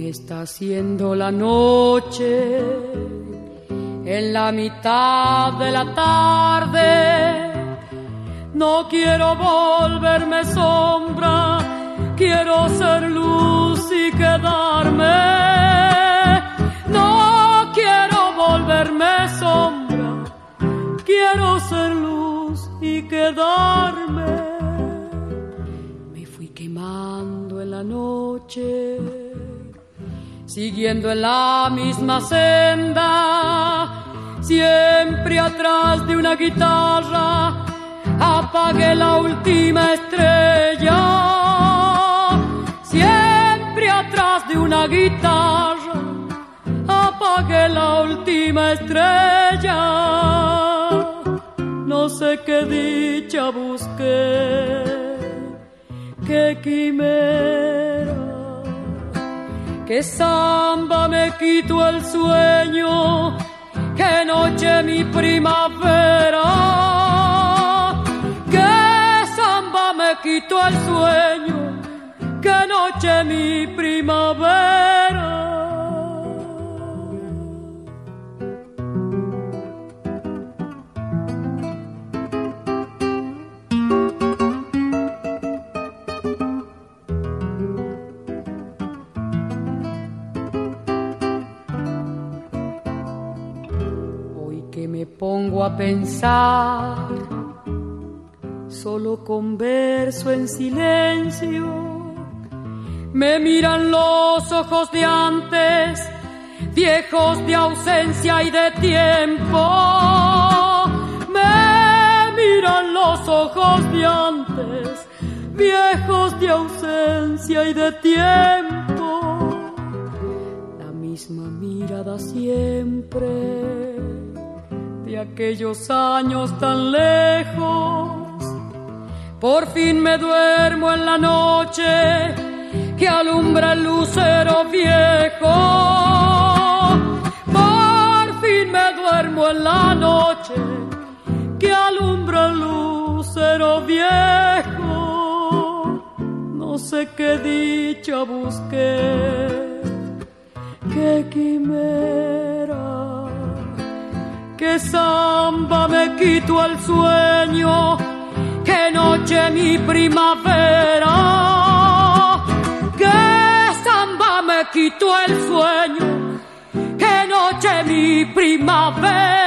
está haciendo la noche, en la mitad de la tarde. No quiero volverme sombra, quiero ser luz y quedarme. No quiero volverme sombra, quiero ser luz y quedarme. Me fui quemando en la noche, siguiendo en la misma senda, siempre atrás de una guitarra. Apagué la última estrella, siempre atrás de una guitarra. Apagué la última estrella. No sé qué dicha busqué, qué quimera, qué samba me quitó el sueño, qué noche mi primavera. Me quitó el sueño, qué noche mi primavera. Hoy que me pongo a pensar, solo converso en silencio, me miran los ojos de antes, viejos de ausencia y de tiempo. Me miran los ojos de antes, viejos de ausencia y de tiempo. La misma mirada siempre, de aquellos años tan lejos. Por fin me duermo en la noche que alumbra el lucero viejo. Por fin me duermo en la noche que alumbra el lucero viejo. No sé qué dicha busqué, qué quimera, qué samba me quitó el sueño, qué noche mi primavera. Qué samba me quitó el sueño, qué noche mi primavera.